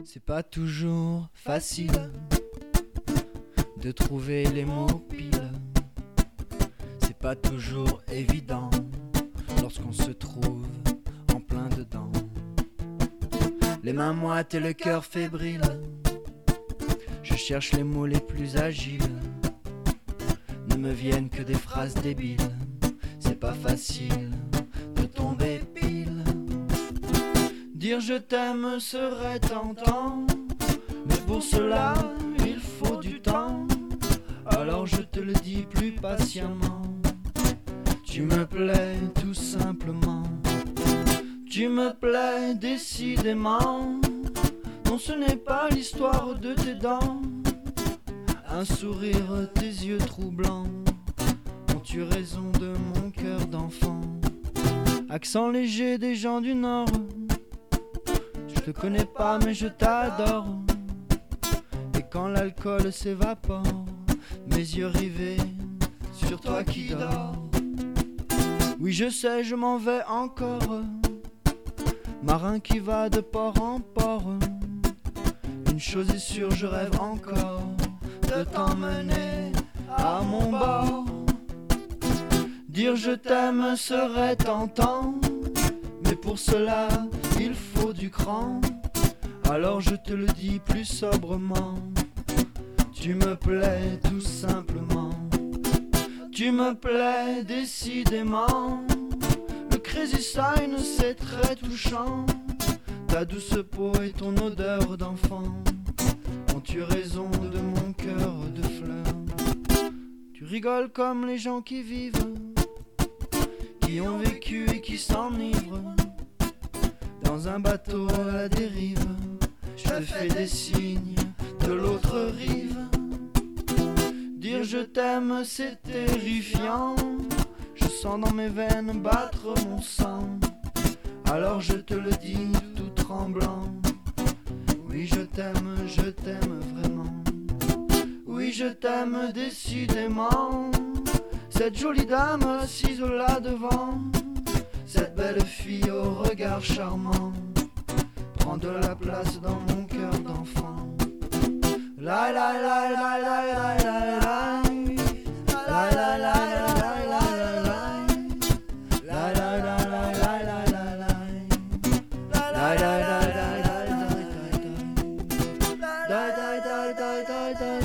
C'est pas toujours facile de trouver les mots pile. C'est pas toujours évident lorsqu'on se trouve en plein dedans. Les mains moites et le cœur fébrile, je cherche les mots les plus agiles. Ne me viennent que des phrases débiles. C'est pas facile de tomber pile. Dire je t'aime serait tentant, mais pour cela il faut du temps. Alors je te le dis plus patiemment. Tu me plais tout simplement. Tu me plais décidément. Non, ce n'est pas l'histoire de tes dents. Un sourire, tes yeux troublants ont-tu raison de mon cœur d'enfant. Accent léger des gens du Nord. Je te connais pas mais je t'adore. Et quand l'alcool s'évapore, mes yeux rivés sur toi qui dors. Oui je sais je m'en vais encore, marin qui va de port en port. Une chose est sûre, je rêve encore de t'emmener à mon bord. Dire je t'aime serait tentant, mais pour cela il faut du cran. Alors je te le dis plus sobrement. Tu me plais tout simplement. Tu me plais décidément. Le crazy sign c'est très touchant. Ta douce peau et ton odeur d'enfant ont-tu raison de mon cœur de fleur. Tu rigoles comme les gens qui vivent, qui ont vécu et qui s'enivrent dans un bateau à la dérive. Je te fais des signes de l'autre rive. Dire je t'aime c'est terrifiant. Je sens dans mes veines battre mon sang. Alors je te le dis tout tremblant. Oui je t'aime vraiment. Oui je t'aime décidément. Cette jolie dame assise là devant, cette belle fille au regard charmant, prend de la place dans mon cœur d'enfant. La la la la la la la la. La la la la la la la. La la la la la la la la. La la la la la la la.